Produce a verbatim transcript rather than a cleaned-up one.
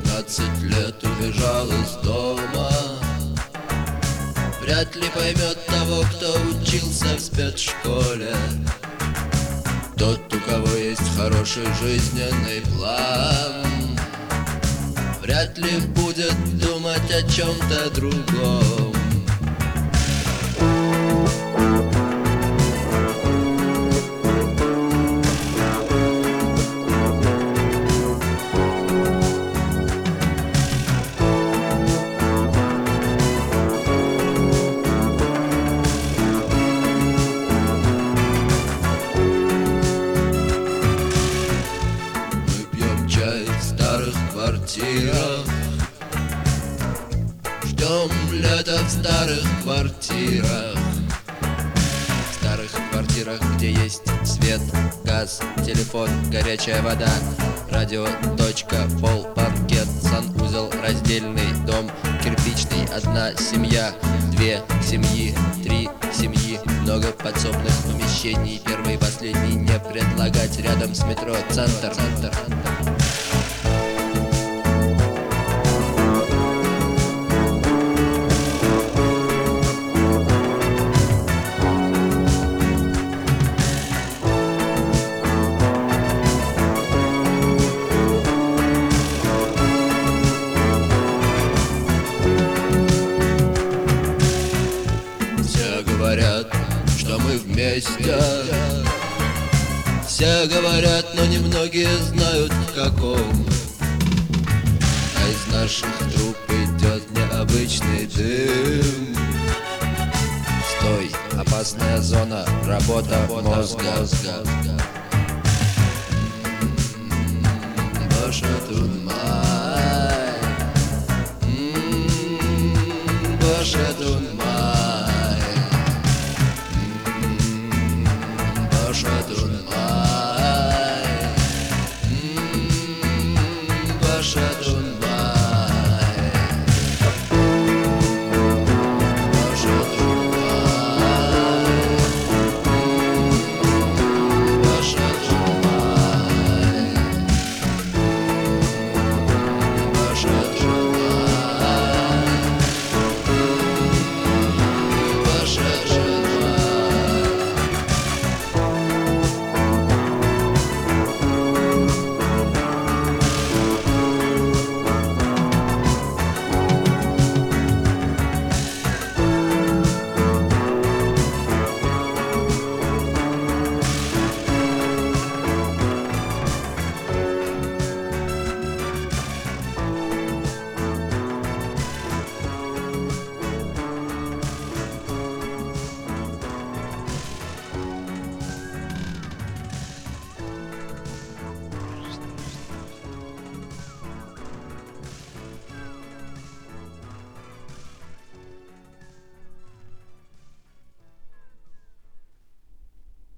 пятнадцать лет убежал из дома. Вряд ли поймет того, кто учился в спецшколе. Тот, у кого есть хороший жизненный план, вряд ли будет думать о чем-то другом. Ждем лета в старых квартирах. В старых квартирах, где есть свет, газ, телефон, горячая вода, радио, точка, пол, паркет, санузел, раздельный дом, кирпичный, одна семья, две семьи, три семьи, много подсобных помещений, первый и последний не предлагать, рядом с метро, центр, центр. Говорят, что мы вместе. Все говорят, но немногие знают в каком. А из наших труб идет необычный дым. Стой, опасная зона, работа мозга. Боже тут май, боже тут май.